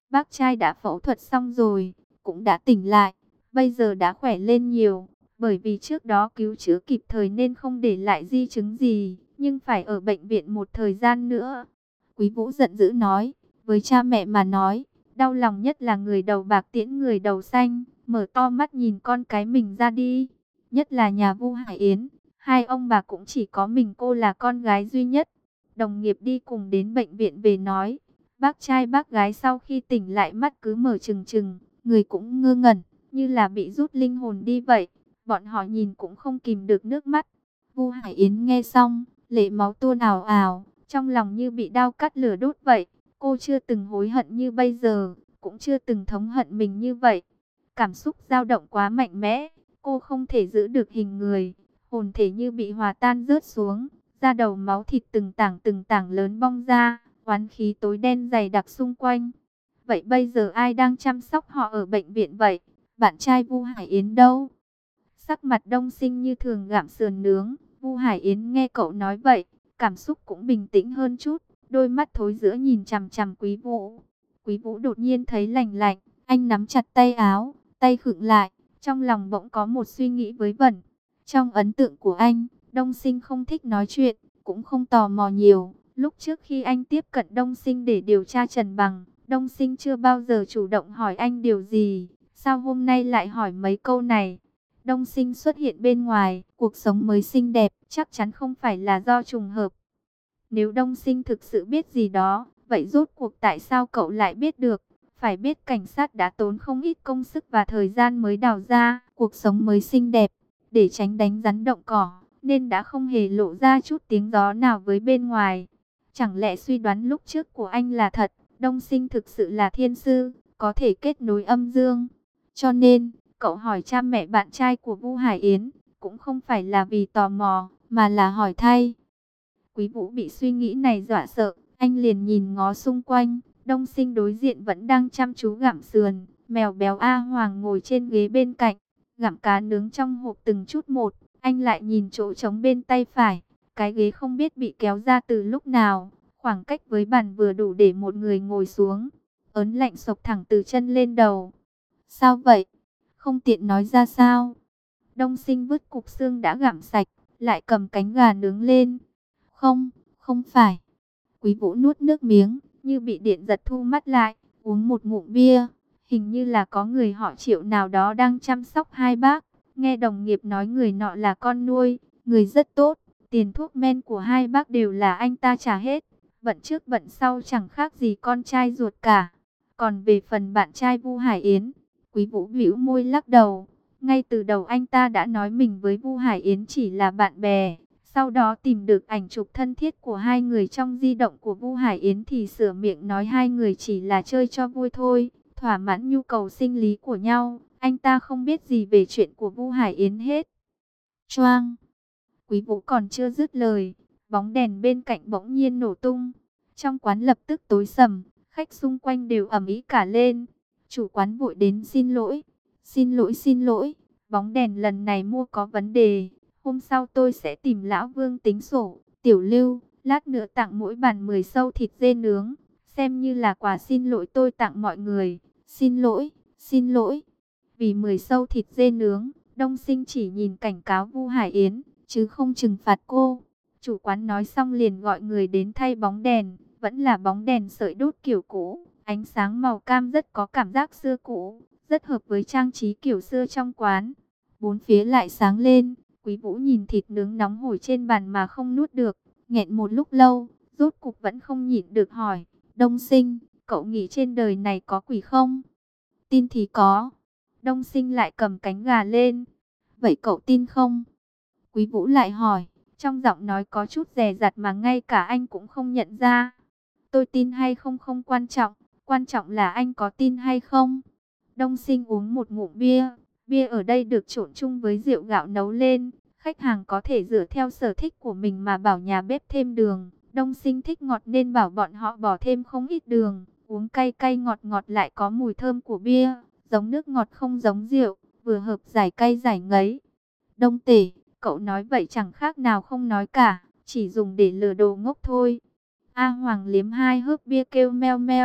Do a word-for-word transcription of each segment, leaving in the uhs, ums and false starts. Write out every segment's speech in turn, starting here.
Bác trai đã phẫu thuật xong rồi, cũng đã tỉnh lại, bây giờ đã khỏe lên nhiều. Bởi vì trước đó cứu chữa kịp thời nên không để lại di chứng gì, nhưng phải ở bệnh viện một thời gian nữa. Quý Vũ giận dữ nói, với cha mẹ mà nói, đau lòng nhất là người đầu bạc tiễn người đầu xanh, mở to mắt nhìn con cái mình ra đi. Nhất là nhà Vu Hải Yến, hai ông bà cũng chỉ có mình cô là con gái duy nhất. Đồng nghiệp đi cùng đến bệnh viện về nói, bác trai bác gái sau khi tỉnh lại mắt cứ mở trừng trừng, người cũng ngơ ngẩn, như là bị rút linh hồn đi vậy. Bọn họ nhìn cũng không kìm được nước mắt. Vu Hải Yến nghe xong, lệ máu tuôn ào ào, trong lòng như bị dao cắt lửa đốt vậy. Cô chưa từng hối hận như bây giờ, cũng chưa từng thống hận mình như vậy. Cảm xúc dao động quá mạnh mẽ, cô không thể giữ được hình người, hồn thể như bị hòa tan rớt xuống, da đầu máu thịt từng tảng từng tảng lớn bong ra, oán khí tối đen dày đặc xung quanh. Vậy bây giờ ai đang chăm sóc họ ở bệnh viện vậy? Bạn trai Vu Hải Yến đâu? Sắc mặt Đông Sinh như thường gặm sườn nướng. Vu Hải Yến nghe cậu nói vậy, cảm xúc cũng bình tĩnh hơn chút, đôi mắt thối rữa nhìn chằm chằm Quý Vũ. Quý Vũ đột nhiên thấy lạnh lạnh, anh nắm chặt tay áo, tay khựng lại, trong lòng bỗng có một suy nghĩ với vẩn. Trong ấn tượng của anh, Đông Sinh không thích nói chuyện, cũng không tò mò nhiều. Lúc trước khi anh tiếp cận Đông Sinh để điều tra Trần Bằng, Đông Sinh chưa bao giờ chủ động hỏi anh điều gì. Sao hôm nay lại hỏi mấy câu này? Đông Sinh xuất hiện bên ngoài, cuộc sống mới xinh đẹp, chắc chắn không phải là do trùng hợp. Nếu Đông Sinh thực sự biết gì đó, vậy rốt cuộc tại sao cậu lại biết được? Phải biết cảnh sát đã tốn không ít công sức và thời gian mới đào ra cuộc sống mới xinh đẹp, để tránh đánh rắn động cỏ, nên đã không hề lộ ra chút tiếng gió nào với bên ngoài. Chẳng lẽ suy đoán lúc trước của anh là thật, Đông Sinh thực sự là thiên sư, có thể kết nối âm dương. Cho nên, cậu hỏi cha mẹ bạn trai của Vu Hải Yến, cũng không phải là vì tò mò, mà là hỏi thay. Quý Vũ bị suy nghĩ này dọa sợ, anh liền nhìn ngó xung quanh. Đông Sinh đối diện vẫn đang chăm chú gặm sườn, mèo béo A Hoàng ngồi trên ghế bên cạnh, gặm cá nướng trong hộp từng chút một. Anh lại nhìn chỗ trống bên tay phải, cái ghế không biết bị kéo ra từ lúc nào, khoảng cách với bàn vừa đủ để một người ngồi xuống. Ớn lạnh xộc thẳng từ chân lên đầu. Sao vậy? Không tiện nói ra sao? Đông Sinh vứt cục xương đã gặm sạch, lại cầm cánh gà nướng lên. Không, không phải. Quý Vũ nuốt nước miếng, như bị điện giật thu mắt lại, uống một ngụm bia. Hình như là có người họ Triệu nào đó đang chăm sóc hai bác. Nghe đồng nghiệp nói người nọ là con nuôi, người rất tốt. Tiền thuốc men của hai bác đều là anh ta trả hết. Bận trước bận sau chẳng khác gì con trai ruột cả. Còn về phần bạn trai Vu Hải Yến, Quý Vũ bĩu môi lắc đầu. Ngay từ đầu anh ta đã nói mình với Vu Hải Yến chỉ là bạn bè. Sau đó tìm được ảnh chụp thân thiết của hai người trong di động của Vu Hải Yến thì sửa miệng nói hai người chỉ là chơi cho vui thôi, thỏa mãn nhu cầu sinh lý của nhau. Anh ta không biết gì về chuyện của Vu Hải Yến hết. Choang! Quý Vũ còn chưa dứt lời, bóng đèn bên cạnh bỗng nhiên nổ tung. Trong quán lập tức tối sầm, khách xung quanh đều ầm ĩ cả lên. Chủ quán vội đến xin lỗi. Xin lỗi xin lỗi, bóng đèn lần này mua có vấn đề. Hôm sau tôi sẽ tìm Lão Vương tính sổ. Tiểu Lưu, lát nữa tặng mỗi bàn mười sâu thịt dê nướng, xem như là quà xin lỗi tôi tặng mọi người. Xin lỗi, xin lỗi. Vì mười sâu thịt dê nướng, Đông Sinh chỉ nhìn cảnh cáo Vu Hải Yến, chứ không trừng phạt cô. Chủ quán nói xong liền gọi người đến thay bóng đèn, vẫn là bóng đèn sợi đốt kiểu cũ, ánh sáng màu cam rất có cảm giác xưa cũ, rất hợp với trang trí kiểu xưa trong quán. Bốn phía lại sáng lên. Quý Vũ nhìn thịt nướng nóng hổi trên bàn mà không nuốt được, nghẹn một lúc lâu, rốt cục vẫn không nhịn được hỏi, Đông Sinh, cậu nghĩ trên đời này có quỷ không? Tin thì có. Đông Sinh lại cầm cánh gà lên. Vậy cậu tin không? Quý Vũ lại hỏi, trong giọng nói có chút dè dặt mà ngay cả anh cũng không nhận ra. Tôi tin hay không không quan trọng, quan trọng là anh có tin hay không. Đông Sinh uống một ngụm bia. Bia ở đây được trộn chung với rượu gạo nấu lên. Khách hàng có thể dựa theo sở thích của mình mà bảo nhà bếp thêm đường. Đông Sinh thích ngọt nên bảo bọn họ bỏ thêm không ít đường. Uống cay cay ngọt ngọt lại có mùi thơm của bia. Giống nước ngọt không giống rượu, vừa hợp giải cay giải ngấy. Đông Tể, cậu nói vậy chẳng khác nào không nói cả, chỉ dùng để lừa đồ ngốc thôi. A Hoàng liếm hai hớp bia kêu meo meo.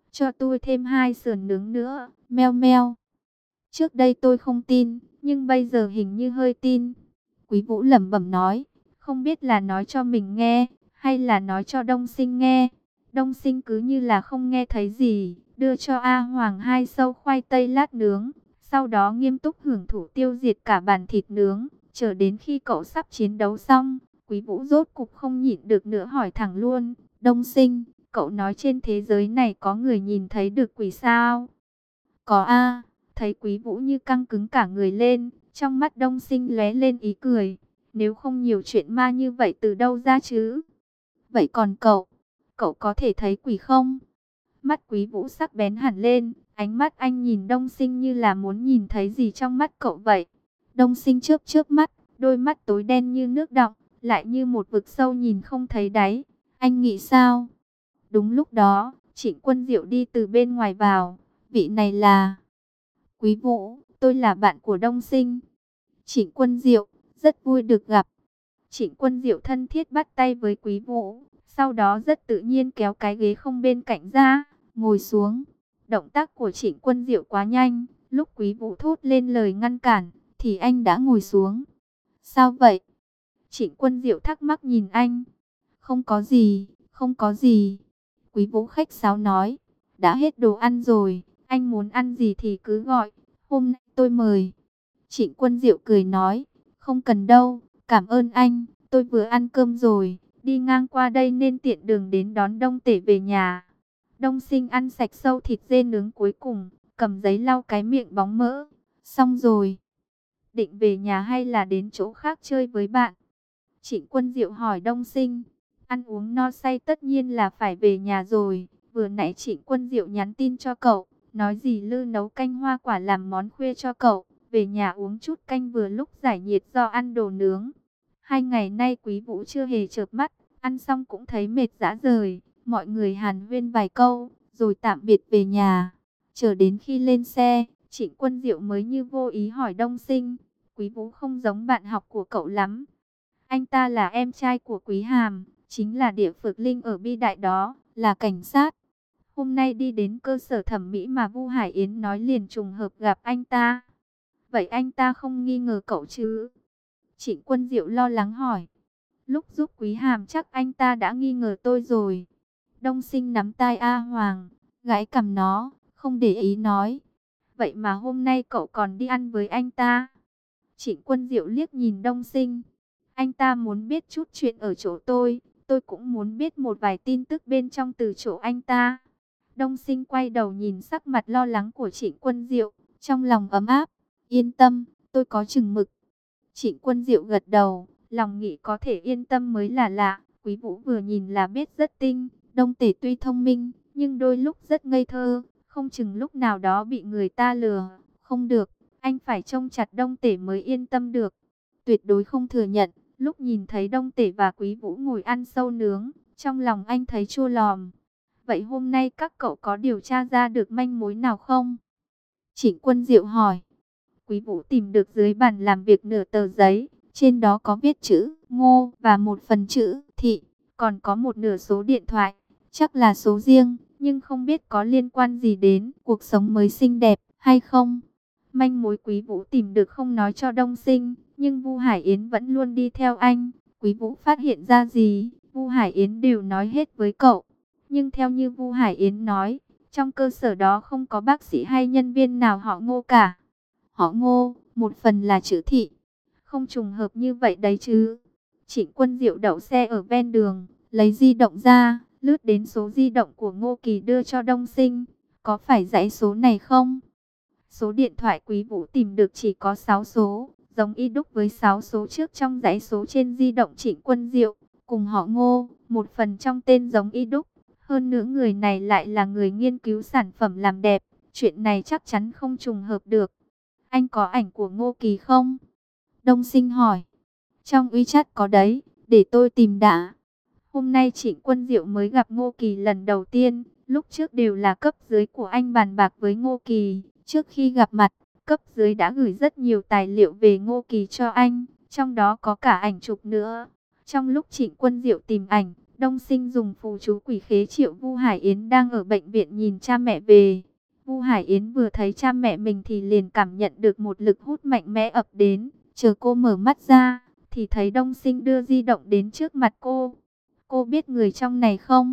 Cho tôi thêm hai sườn nướng nữa, meo meo. Trước đây tôi không tin, nhưng bây giờ hình như hơi tin. Quý Vũ lẩm bẩm nói, không biết là nói cho mình nghe, hay là nói cho Đông Sinh nghe. Đông Sinh cứ như là không nghe thấy gì, đưa cho A Hoàng hai sâu khoai tây lát nướng. Sau đó nghiêm túc hưởng thụ tiêu diệt cả bàn thịt nướng, chờ đến khi cậu sắp chiến đấu xong. Quý Vũ rốt cục không nhịn được nữa hỏi thẳng luôn, Đông Sinh, cậu nói trên thế giới này có người nhìn thấy được quỷ sao? Có a. Thấy Quý Vũ như căng cứng cả người lên, trong mắt Đông Sinh lóe lên ý cười. Nếu không nhiều chuyện ma như vậy từ đâu ra chứ? Vậy còn cậu, cậu có thể thấy quỷ không? Mắt Quý Vũ sắc bén hẳn lên, ánh mắt anh nhìn Đông Sinh như là muốn nhìn thấy gì trong mắt cậu vậy. Đông Sinh chớp chớp mắt, đôi mắt tối đen như nước đọng, lại như một vực sâu nhìn không thấy đáy. Anh nghĩ sao? Đúng lúc đó, Trịnh Quân Diệu đi từ bên ngoài vào. Vị này là... Quý Vũ, tôi là bạn của Đông Sinh. Trịnh Quân Diệu, rất vui được gặp. Trịnh Quân Diệu thân thiết bắt tay với Quý Vũ, sau đó rất tự nhiên kéo cái ghế không bên cạnh ra, ngồi xuống. Động tác của Trịnh Quân Diệu quá nhanh, lúc Quý Vũ thốt lên lời ngăn cản, thì anh đã ngồi xuống. Sao vậy? Trịnh Quân Diệu thắc mắc nhìn anh. Không có gì, không có gì. Quý Vũ khách sáo nói, đã hết đồ ăn rồi, anh muốn ăn gì thì cứ gọi, hôm nay tôi mời. Trịnh Quân Diệu cười nói, không cần đâu, cảm ơn anh, tôi vừa ăn cơm rồi, đi ngang qua đây nên tiện đường đến đón Đông Tể về nhà. Đông Sinh ăn sạch sâu thịt dê nướng cuối cùng, cầm giấy lau cái miệng bóng mỡ. Xong rồi, định về nhà hay là đến chỗ khác chơi với bạn? Trịnh Quân Diệu hỏi Đông Sinh. Ăn uống no say tất nhiên là phải về nhà rồi. Vừa nãy Trịnh Quân Diệu nhắn tin cho cậu, nói gì Lư nấu canh hoa quả làm món khuya cho cậu. Về nhà uống chút canh vừa lúc giải nhiệt do ăn đồ nướng. Hai ngày nay Quý Vũ chưa hề chợp mắt, ăn xong cũng thấy mệt rã rời. Mọi người hàn huyên vài câu, rồi tạm biệt về nhà. Chờ đến khi lên xe, Trịnh Quân Diệu mới như vô ý hỏi Đông Sinh. Quý Vũ không giống bạn học của cậu lắm. Anh ta là em trai của Quý Hàm, chính là Địa Phược Linh ở Bi Đại đó, là cảnh sát. Hôm nay đi đến cơ sở thẩm mỹ mà Vu Hải Yến nói liền trùng hợp gặp anh ta. Vậy anh ta không nghi ngờ cậu chứ? Trịnh Quân Diệu lo lắng hỏi. Lúc giúp Quý Hàm chắc anh ta đã nghi ngờ tôi rồi. Đông Sinh nắm tai A Hoàng, gãi cằm nó, không để ý nói. Vậy mà hôm nay cậu còn đi ăn với anh ta. Trịnh Quân Diệu liếc nhìn Đông Sinh. Anh ta muốn biết chút chuyện ở chỗ tôi, tôi cũng muốn biết một vài tin tức bên trong từ chỗ anh ta. Đông Sinh quay đầu nhìn sắc mặt lo lắng của Trịnh Quân Diệu, trong lòng ấm áp. Yên tâm, tôi có chừng mực. Trịnh Quân Diệu gật đầu, lòng nghĩ có thể yên tâm mới là lạ. Quý Vũ vừa nhìn là biết rất tinh, Đông Tể tuy thông minh, nhưng đôi lúc rất ngây thơ, không chừng lúc nào đó bị người ta lừa. Không được, anh phải trông chặt Đông Tể mới yên tâm được. Tuyệt đối không thừa nhận, lúc nhìn thấy Đông Tể và Quý Vũ ngồi ăn sâu nướng, trong lòng anh thấy chua lòm. Vậy hôm nay các cậu có điều tra ra được manh mối nào không? Trịnh Quân Diệu hỏi. Quý Vũ tìm được dưới bàn làm việc nửa tờ giấy, trên đó có viết chữ Ngô và một phần chữ Thị, còn có một nửa số điện thoại, chắc là số riêng, nhưng không biết có liên quan gì đến cuộc sống mới xinh đẹp hay không. Manh mối Quý Vũ tìm được không nói cho Đông Sinh, nhưng Vu Hải Yến vẫn luôn đi theo anh. Quý Vũ phát hiện ra gì, Vu Hải Yến đều nói hết với cậu. Nhưng theo như Vu Hải Yến nói, trong cơ sở đó không có bác sĩ hay nhân viên nào họ Ngô cả. Họ Ngô, một phần là chữ Thị. Không trùng hợp như vậy đấy chứ. Trịnh Quân Diệu đậu xe ở ven đường, lấy di động ra, lướt đến số di động của Ngô Kỳ đưa cho Đông Sinh. Có phải dãy số này không? Số điện thoại Quý Vũ tìm được chỉ có sáu số, giống y đúc với sáu số trước trong dãy số trên di động Trịnh Quân Diệu, cùng họ Ngô, một phần trong tên giống y đúc. Hơn nữa người này lại là người nghiên cứu sản phẩm làm đẹp, chuyện này chắc chắn không trùng hợp được. Anh có ảnh của Ngô Kỳ không? Đông Sinh hỏi. Trong WeChat có đấy, để tôi tìm đã. Hôm nay Trịnh Quân Diệu mới gặp Ngô Kỳ lần đầu tiên, lúc trước đều là cấp dưới của anh bàn bạc với Ngô Kỳ. Trước khi gặp mặt, cấp dưới đã gửi rất nhiều tài liệu về Ngô Kỳ cho anh, trong đó có cả ảnh chụp nữa. Trong lúc Trịnh Quân Diệu tìm ảnh, Đông Sinh dùng phù chú quỷ khế triệu Vu Hải Yến đang ở bệnh viện nhìn cha mẹ về. Vu Hải Yến vừa thấy cha mẹ mình thì liền cảm nhận được một lực hút mạnh mẽ ập đến. Chờ cô mở mắt ra, thì thấy Đông Sinh đưa di động đến trước mặt cô. Cô biết người trong này không?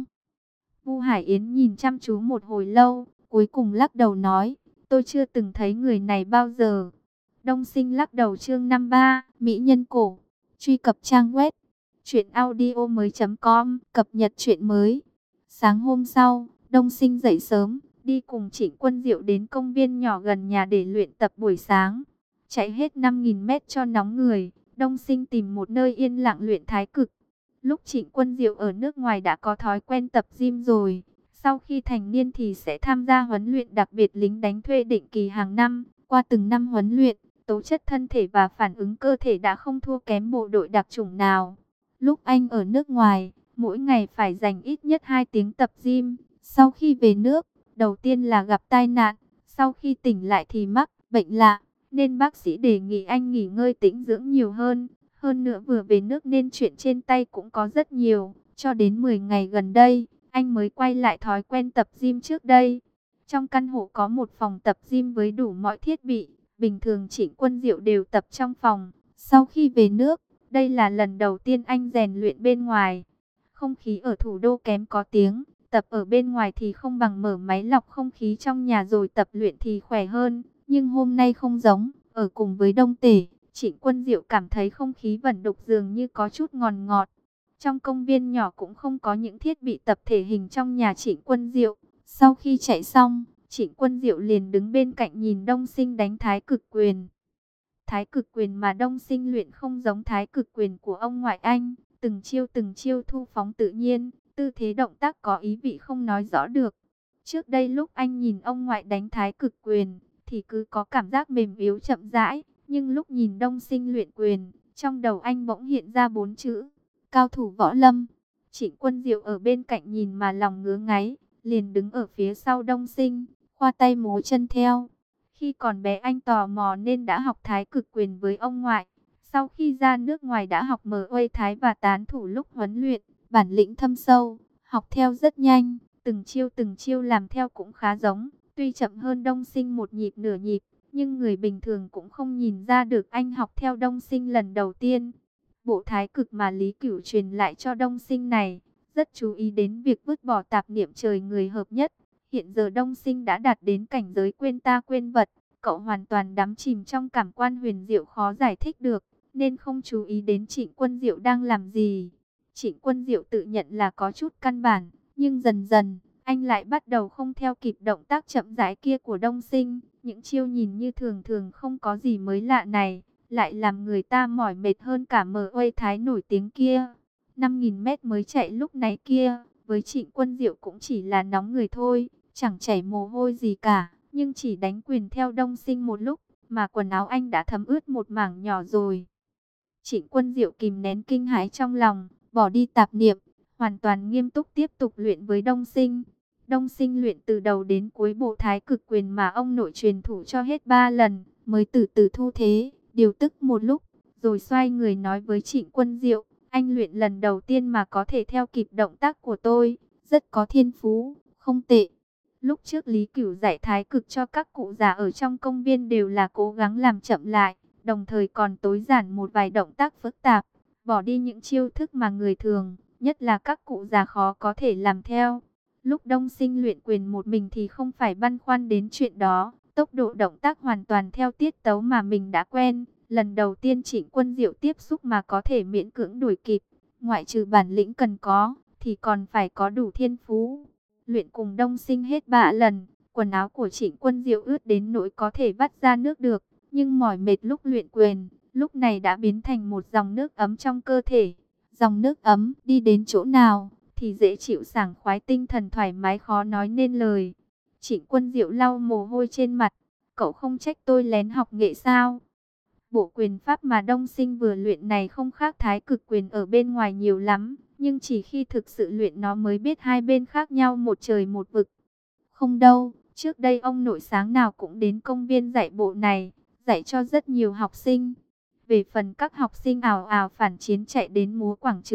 Vu Hải Yến nhìn chăm chú một hồi lâu, cuối cùng lắc đầu nói, tôi chưa từng thấy người này bao giờ. Đông Sinh lắc đầu. Chương năm mươi ba, Mỹ Nhân Cổ. Truy cập trang web truyện audio mới chấm com, cập nhật truyện mới. Sáng hôm sau, Đông Sinh dậy sớm, đi cùng Trịnh Quân Diệu đến công viên nhỏ gần nhà để luyện tập buổi sáng. Chạy hết năm nghìn mét cho nóng người, Đông Sinh tìm một nơi yên lặng luyện thái cực. Lúc Trịnh Quân Diệu ở nước ngoài đã có thói quen tập gym rồi. Sau khi thành niên thì sẽ tham gia huấn luyện đặc biệt lính đánh thuê định kỳ hàng năm. Qua từng năm huấn luyện, tố chất thân thể và phản ứng cơ thể đã không thua kém bộ đội đặc chủng nào. Lúc anh ở nước ngoài, mỗi ngày phải dành ít nhất hai tiếng tập gym. Sau khi về nước, đầu tiên là gặp tai nạn, sau khi tỉnh lại thì mắc bệnh lạ, nên bác sĩ đề nghị anh nghỉ ngơi tĩnh dưỡng nhiều hơn. Hơn nữa vừa về nước nên chuyện trên tay cũng có rất nhiều, cho đến mười ngày gần đây, anh mới quay lại thói quen tập gym trước đây. Trong căn hộ có một phòng tập gym với đủ mọi thiết bị, bình thường Trịnh Quân Diệu đều tập trong phòng. Sau khi về nước, đây là lần đầu tiên anh rèn luyện bên ngoài. Không khí ở thủ đô kém có tiếng, tập ở bên ngoài thì không bằng mở máy lọc không khí trong nhà rồi tập luyện thì khỏe hơn. Nhưng hôm nay không giống, ở cùng với Đông Tể, Trịnh Quân Diệu cảm thấy không khí vẩn đục dường như có chút ngòn ngọt. Trong công viên nhỏ cũng không có những thiết bị tập thể hình trong nhà Trịnh Quân Diệu. Sau khi chạy xong, Trịnh Quân Diệu liền đứng bên cạnh nhìn Đông Sinh đánh thái cực quyền. Thái cực quyền mà Đông Sinh luyện không giống thái cực quyền của ông ngoại anh, từng chiêu từng chiêu thu phóng tự nhiên, tư thế động tác có ý vị không nói rõ được. Trước đây lúc anh nhìn ông ngoại đánh thái cực quyền, thì cứ có cảm giác mềm yếu chậm rãi, nhưng lúc nhìn Đông Sinh luyện quyền, trong đầu anh bỗng hiện ra bốn chữ: cao thủ võ lâm. Trịnh Quân Diệu ở bên cạnh nhìn mà lòng ngứa ngáy, liền đứng ở phía sau Đông Sinh, khoa tay múa chân theo. Khi còn bé anh tò mò nên đã học thái cực quyền với ông ngoại. Sau khi ra nước ngoài đã học mở uây thái và tán thủ lúc huấn luyện, bản lĩnh thâm sâu, học theo rất nhanh, từng chiêu từng chiêu làm theo cũng khá giống. Tuy chậm hơn Đông Sinh một nhịp nửa nhịp, nhưng người bình thường cũng không nhìn ra được anh học theo Đông Sinh lần đầu tiên. Bộ thái cực mà Lý Cửu truyền lại cho Đông Sinh này, rất chú ý đến việc vứt bỏ tạp niệm trời người hợp nhất. Hiện giờ Đông Sinh đã đạt đến cảnh giới quên ta quên vật, cậu hoàn toàn đắm chìm trong cảm quan huyền diệu khó giải thích được, nên không chú ý đến Trịnh Quân Diệu đang làm gì. Trịnh Quân Diệu tự nhận là có chút căn bản, nhưng dần dần, anh lại bắt đầu không theo kịp động tác chậm rãi kia của Đông Sinh. Những chiêu nhìn như thường thường không có gì mới lạ này, lại làm người ta mỏi mệt hơn cả mở uây thái nổi tiếng kia. năm nghìn mét mới chạy lúc nãy kia, với Trịnh Quân Diệu cũng chỉ là nóng người thôi, chẳng chảy mồ hôi gì cả. Nhưng chỉ đánh quyền theo Đông Sinh một lúc, mà quần áo anh đã thấm ướt một mảng nhỏ rồi. Trịnh Quân Diệu kìm nén kinh hãi trong lòng, bỏ đi tạp niệm, hoàn toàn nghiêm túc tiếp tục luyện với Đông Sinh. Đông Sinh luyện từ đầu đến cuối bộ thái cực quyền mà ông nội truyền thủ cho hết ba lần, mới từ từ thu thế, điều tức một lúc, rồi xoay người nói với Trịnh Quân Diệu, anh luyện lần đầu tiên mà có thể theo kịp động tác của tôi, rất có thiên phú, không tệ. Lúc trước Lý Cửu dạy thái cực cho các cụ già ở trong công viên đều là cố gắng làm chậm lại, đồng thời còn tối giản một vài động tác phức tạp, bỏ đi những chiêu thức mà người thường, nhất là các cụ già khó có thể làm theo. Lúc Đông Sinh luyện quyền một mình thì không phải băn khoăn đến chuyện đó, tốc độ động tác hoàn toàn theo tiết tấu mà mình đã quen. Lần đầu tiên Trịnh Quân Diệu tiếp xúc mà có thể miễn cưỡng đuổi kịp, ngoại trừ bản lĩnh cần có, thì còn phải có đủ thiên phú. Luyện cùng Đông Sinh hết ba lần, quần áo của Trịnh Quân Diệu ướt đến nỗi có thể vắt ra nước được, nhưng mỏi mệt lúc luyện quyền, lúc này đã biến thành một dòng nước ấm trong cơ thể. Dòng nước ấm đi đến chỗ nào thì dễ chịu sảng khoái, tinh thần thoải mái khó nói nên lời. Trịnh Quân Diệu lau mồ hôi trên mặt, cậu không trách tôi lén học nghệ sao? Bộ quyền pháp mà Đông Sinh vừa luyện này không khác thái cực quyền ở bên ngoài nhiều lắm, nhưng chỉ khi thực sự luyện nó mới biết hai bên khác nhau một trời một vực. Không đâu, trước đây ông nội sáng nào cũng đến công viên dạy bộ này, dạy cho rất nhiều học sinh. Về phần các học sinh ào ào phản chiến chạy đến múa quảng trường,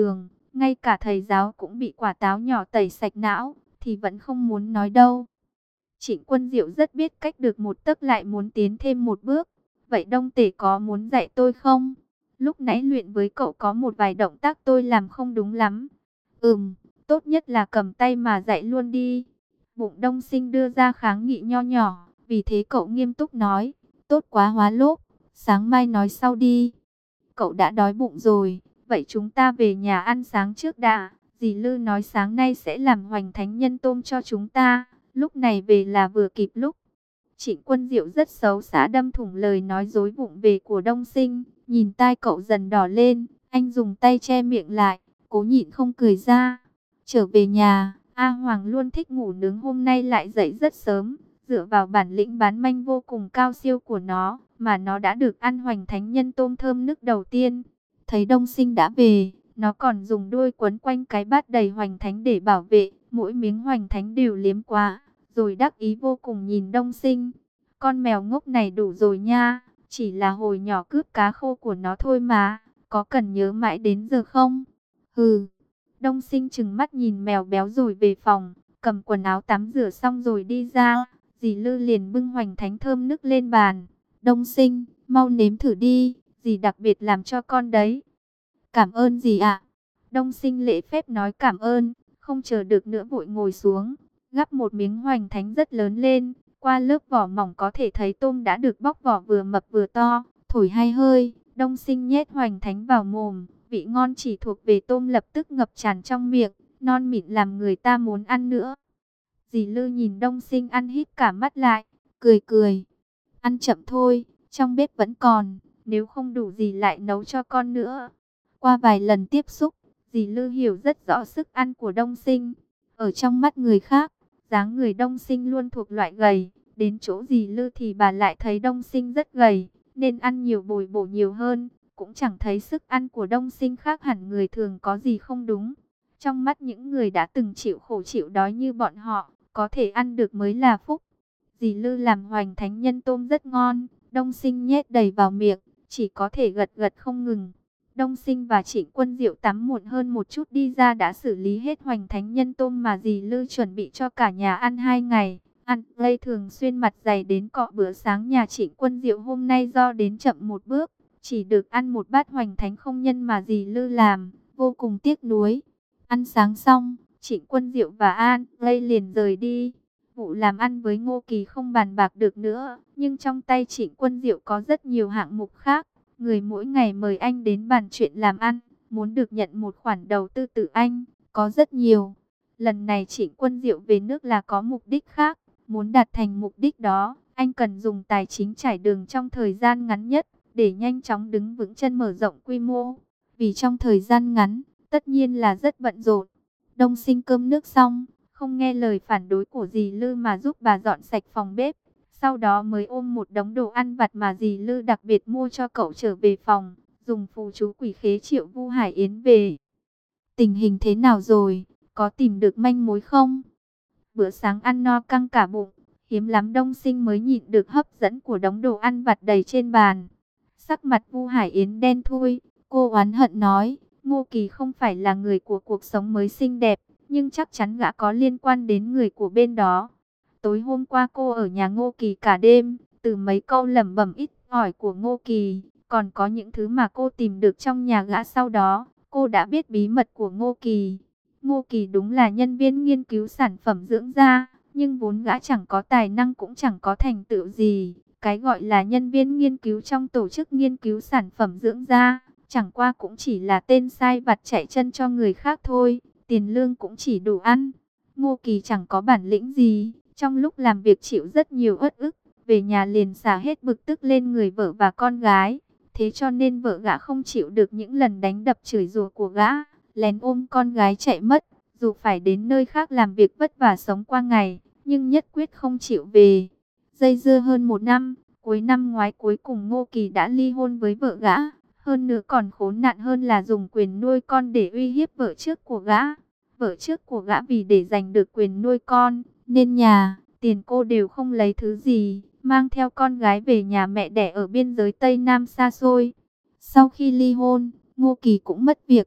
ngay cả thầy giáo cũng bị quả táo nhỏ tẩy sạch não, thì vẫn không muốn nói đâu. Trịnh Quân Diệu rất biết cách được một tấc lại muốn tiến thêm một bước. Vậy Đông Tể có muốn dạy tôi không? Lúc nãy luyện với cậu có một vài động tác tôi làm không đúng lắm. Ừm, tốt nhất là cầm tay mà dạy luôn đi. Bụng Đông Sinh đưa ra kháng nghị nho nhỏ, vì thế cậu nghiêm túc nói, tốt quá Hóa Lốp, sáng mai nói sau đi. Cậu đã đói bụng rồi, vậy chúng ta về nhà ăn sáng trước đã. Dì Lư nói sáng nay sẽ làm hoành thánh nhân tôm cho chúng ta, lúc này về là vừa kịp lúc. Trịnh Quân Diệu rất xấu xá đâm thủng lời nói dối vụng về của Đông Sinh, nhìn tai cậu dần đỏ lên, anh dùng tay che miệng lại, cố nhịn không cười ra. Trở về nhà, A Hoàng luôn thích ngủ nướng hôm nay lại dậy rất sớm, dựa vào bản lĩnh bán manh vô cùng cao siêu của nó, mà nó đã được ăn hoành thánh nhân tôm thơm nức đầu tiên. Thấy Đông Sinh đã về, nó còn dùng đuôi quấn quanh cái bát đầy hoành thánh để bảo vệ, mỗi miếng hoành thánh đều liếm quá, rồi đắc ý vô cùng nhìn Đông Sinh. Con mèo ngốc này đủ rồi nha, chỉ là hồi nhỏ cướp cá khô của nó thôi mà, có cần nhớ mãi đến giờ không? Hừ. Đông Sinh trừng mắt nhìn mèo béo rồi về phòng, cầm quần áo tắm rửa xong rồi đi ra. Dì Lư liền bưng hoành thánh thơm nức lên bàn. Đông Sinh, mau nếm thử đi, dì đặc biệt làm cho con đấy. Cảm ơn dì ạ. Đông Sinh lễ phép nói cảm ơn, không chờ được nữa vội ngồi xuống, gắp một miếng hoành thánh rất lớn lên. Qua lớp vỏ mỏng có thể thấy tôm đã được bóc vỏ vừa mập vừa to, thổi hai hơi, Đông Sinh nhét hoành thánh vào mồm, vị ngon chỉ thuộc về tôm lập tức ngập tràn trong miệng, non mịn làm người ta muốn ăn nữa. Dì Lư nhìn Đông Sinh ăn hít cả mắt lại, cười cười. Ăn chậm thôi, trong bếp vẫn còn, nếu không đủ dì lại nấu cho con nữa. Qua vài lần tiếp xúc, dì Lư hiểu rất rõ sức ăn của Đông Sinh. Ở trong mắt người khác, dáng người Đông Sinh luôn thuộc loại gầy, đến chỗ dì Lư thì bà lại thấy Đông Sinh rất gầy, nên ăn nhiều bồi bổ nhiều hơn, cũng chẳng thấy sức ăn của Đông Sinh khác hẳn người thường có gì không đúng. Trong mắt những người đã từng chịu khổ chịu đói như bọn họ, có thể ăn được mới là phúc. Dì Lư làm hoành thánh nhân tôm rất ngon, Đông Sinh nhét đầy vào miệng, chỉ có thể gật gật không ngừng. Đông Sinh và Trịnh Quân Diệu tắm muộn hơn một chút đi ra đã xử lý hết hoành thánh nhân tôm mà dì Lư chuẩn bị cho cả nhà ăn hai ngày. Ăn lây thường xuyên mặt dày đến cọ bữa sáng nhà Trịnh Quân Diệu hôm nay do đến chậm một bước, chỉ được ăn một bát hoành thánh không nhân mà dì Lư làm, vô cùng tiếc nuối. Ăn sáng xong, Trịnh Quân Diệu và An lây liền rời đi. Vụ làm ăn với Ngô Kỳ không bàn bạc được nữa, nhưng trong tay Trịnh Quân Diệu có rất nhiều hạng mục khác. Người mỗi ngày mời anh đến bàn chuyện làm ăn, muốn được nhận một khoản đầu tư từ anh, có rất nhiều. Lần này Trịnh Quân Diệu về nước là có mục đích khác, muốn đạt thành mục đích đó, anh cần dùng tài chính trải đường trong thời gian ngắn nhất, để nhanh chóng đứng vững chân mở rộng quy mô. Vì trong thời gian ngắn, tất nhiên là rất bận rộn. Đông Sinh cơm nước xong, không nghe lời phản đối của dì Lư mà giúp bà dọn sạch phòng bếp. Sau đó mới ôm một đống đồ ăn vặt mà dì Lư đặc biệt mua cho cậu trở về phòng, dùng phù chú quỷ khế triệu Vu Hải Yến về. Tình hình thế nào rồi, có tìm được manh mối không? Bữa sáng ăn no căng cả bụng, hiếm lắm Đông Sinh mới nhịn được hấp dẫn của đống đồ ăn vặt đầy trên bàn. Sắc mặt Vu Hải Yến đen thui, cô oán hận nói, Ngô Kỳ không phải là người của cuộc sống mới xinh đẹp, nhưng chắc chắn gã có liên quan đến người của bên đó. Tối hôm qua cô ở nhà Ngô Kỳ cả đêm, từ mấy câu lẩm bẩm ít ỏi của Ngô Kỳ, còn có những thứ mà cô tìm được trong nhà gã sau đó, cô đã biết bí mật của Ngô Kỳ. Ngô Kỳ đúng là nhân viên nghiên cứu sản phẩm dưỡng da, nhưng vốn gã chẳng có tài năng cũng chẳng có thành tựu gì. Cái gọi là nhân viên nghiên cứu trong tổ chức nghiên cứu sản phẩm dưỡng da, chẳng qua cũng chỉ là tên sai vặt chạy chân cho người khác thôi, tiền lương cũng chỉ đủ ăn. Ngô Kỳ chẳng có bản lĩnh gì, trong lúc làm việc chịu rất nhiều uất ức, về nhà liền xả hết bực tức lên người vợ và con gái. Thế cho nên vợ gã không chịu được những lần đánh đập chửi rủa của gã, lén ôm con gái chạy mất. Dù phải đến nơi khác làm việc vất vả sống qua ngày, nhưng nhất quyết không chịu về. Dây dưa hơn một năm, cuối năm ngoái cuối cùng Ngô Kỳ đã ly hôn với vợ gã. Hơn nữa còn khốn nạn hơn là dùng quyền nuôi con để uy hiếp vợ trước của gã. Vợ trước của gã vì để giành được quyền nuôi con, nên nhà, tiền cô đều không lấy thứ gì, mang theo con gái về nhà mẹ đẻ ở biên giới Tây Nam xa xôi. Sau khi ly hôn, Ngô Kỳ cũng mất việc.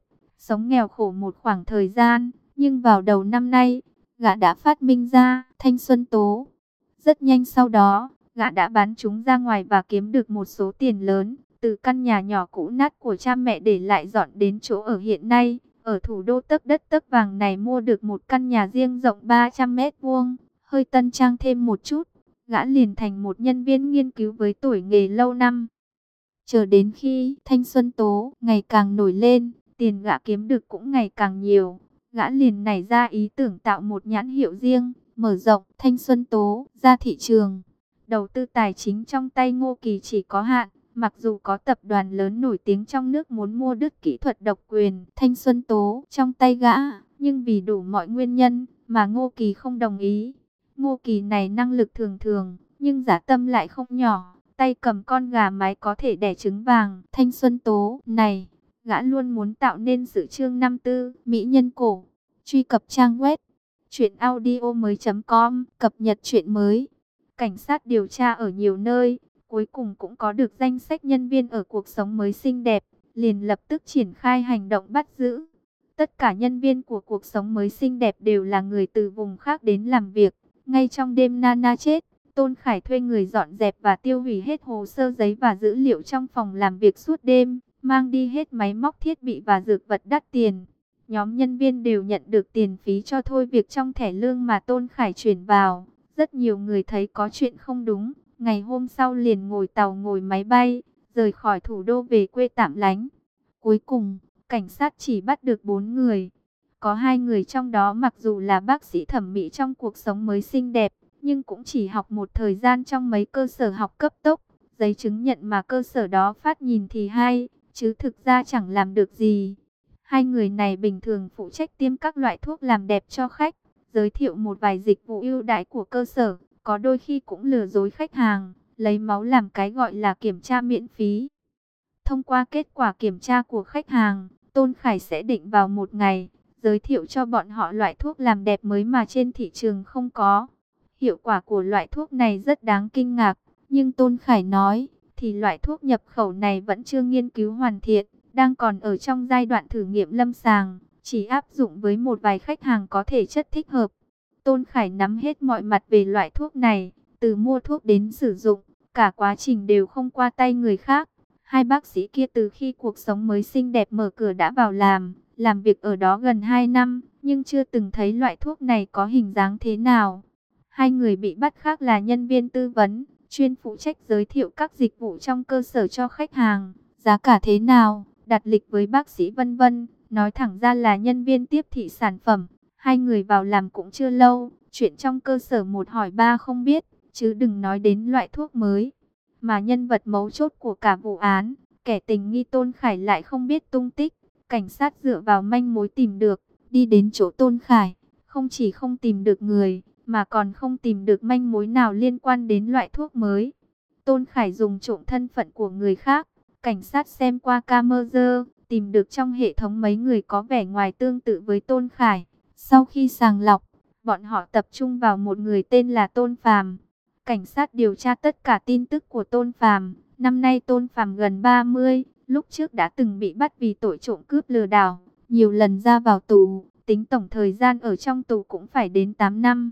sống nghèo khổ một khoảng thời gian, nhưng vào đầu năm nay, gã đã phát minh ra thanh xuân tố. Rất nhanh sau đó, gã đã bán chúng ra ngoài và kiếm được một số tiền lớn, từ căn nhà nhỏ cũ nát của cha mẹ để lại dọn đến chỗ ở hiện nay. Ở thủ đô tấc đất tấc vàng này mua được một căn nhà riêng rộng ba trăm mét vuông, hơi tân trang thêm một chút. Gã liền thành một nhân viên nghiên cứu với tuổi nghề lâu năm. Chờ đến khi thanh xuân tố ngày càng nổi lên, tiền gã kiếm được cũng ngày càng nhiều. Gã liền nảy ra ý tưởng tạo một nhãn hiệu riêng, mở rộng thanh xuân tố ra thị trường. Đầu tư tài chính trong tay Ngô Kỳ chỉ có hạn. Mặc dù có tập đoàn lớn nổi tiếng trong nước muốn mua đứt kỹ thuật độc quyền thanh xuân tố trong tay gã, nhưng vì đủ mọi nguyên nhân mà Ngô Kỳ không đồng ý. Ngô Kỳ này năng lực thường thường, nhưng dã tâm lại không nhỏ, tay cầm con gà mái có thể đẻ trứng vàng. Thanh xuân tố này, gã luôn muốn tạo nên sự chương năm tư, mỹ nhân cổ. Truy cập trang web truyệnaudiomoi chấm com, cập nhật truyện mới. Cảnh sát điều tra ở nhiều nơi, cuối cùng cũng có được danh sách nhân viên ở cuộc sống mới xinh đẹp, liền lập tức triển khai hành động bắt giữ. Tất cả nhân viên của cuộc sống mới xinh đẹp đều là người từ vùng khác đến làm việc. Ngay trong đêm Nana chết, Tôn Khải thuê người dọn dẹp và tiêu hủy hết hồ sơ giấy và dữ liệu trong phòng làm việc suốt đêm, mang đi hết máy móc thiết bị và dược vật đắt tiền. Nhóm nhân viên đều nhận được tiền phí cho thôi việc trong thẻ lương mà Tôn Khải chuyển vào. Rất nhiều người thấy có chuyện không đúng, ngày hôm sau liền ngồi tàu ngồi máy bay, rời khỏi thủ đô về quê tạm lánh. Cuối cùng, cảnh sát chỉ bắt được bốn người. Có hai người trong đó mặc dù là bác sĩ thẩm mỹ trong cuộc sống mới xinh đẹp, nhưng cũng chỉ học một thời gian trong mấy cơ sở học cấp tốc. Giấy chứng nhận mà cơ sở đó phát nhìn thì hay, chứ thực ra chẳng làm được gì. Hai người này bình thường phụ trách tiêm các loại thuốc làm đẹp cho khách, giới thiệu một vài dịch vụ ưu đãi của cơ sở, có đôi khi cũng lừa dối khách hàng, lấy máu làm cái gọi là kiểm tra miễn phí. Thông qua kết quả kiểm tra của khách hàng, Tôn Khải sẽ định vào một ngày, giới thiệu cho bọn họ loại thuốc làm đẹp mới mà trên thị trường không có. Hiệu quả của loại thuốc này rất đáng kinh ngạc, nhưng Tôn Khải nói, thì loại thuốc nhập khẩu này vẫn chưa nghiên cứu hoàn thiện, đang còn ở trong giai đoạn thử nghiệm lâm sàng, chỉ áp dụng với một vài khách hàng có thể chất thích hợp. Tôn Khải nắm hết mọi mặt về loại thuốc này, từ mua thuốc đến sử dụng, cả quá trình đều không qua tay người khác. Hai bác sĩ kia từ khi cuộc sống mới xinh đẹp mở cửa đã vào làm, làm việc ở đó gần hai năm, nhưng chưa từng thấy loại thuốc này có hình dáng thế nào. Hai người bị bắt khác là nhân viên tư vấn, chuyên phụ trách giới thiệu các dịch vụ trong cơ sở cho khách hàng, giá cả thế nào, đặt lịch với bác sĩ vân vân, nói thẳng ra là nhân viên tiếp thị sản phẩm. Hai người vào làm cũng chưa lâu, chuyện trong cơ sở một hỏi ba không biết, chứ đừng nói đến loại thuốc mới. Mà nhân vật mấu chốt của cả vụ án, kẻ tình nghi Tôn Khải lại không biết tung tích. Cảnh sát dựa vào manh mối tìm được, đi đến chỗ Tôn Khải, không chỉ không tìm được người, mà còn không tìm được manh mối nào liên quan đến loại thuốc mới. Tôn Khải dùng trộm thân phận của người khác, cảnh sát xem qua camera, tìm được trong hệ thống mấy người có vẻ ngoài tương tự với Tôn Khải. Sau khi sàng lọc, bọn họ tập trung vào một người tên là Tôn Phàm. Cảnh sát điều tra tất cả tin tức của Tôn Phàm. Năm nay Tôn Phàm gần ba mươi, lúc trước đã từng bị bắt vì tội trộm cướp lừa đảo, nhiều lần ra vào tù, tính tổng thời gian ở trong tù cũng phải đến tám năm.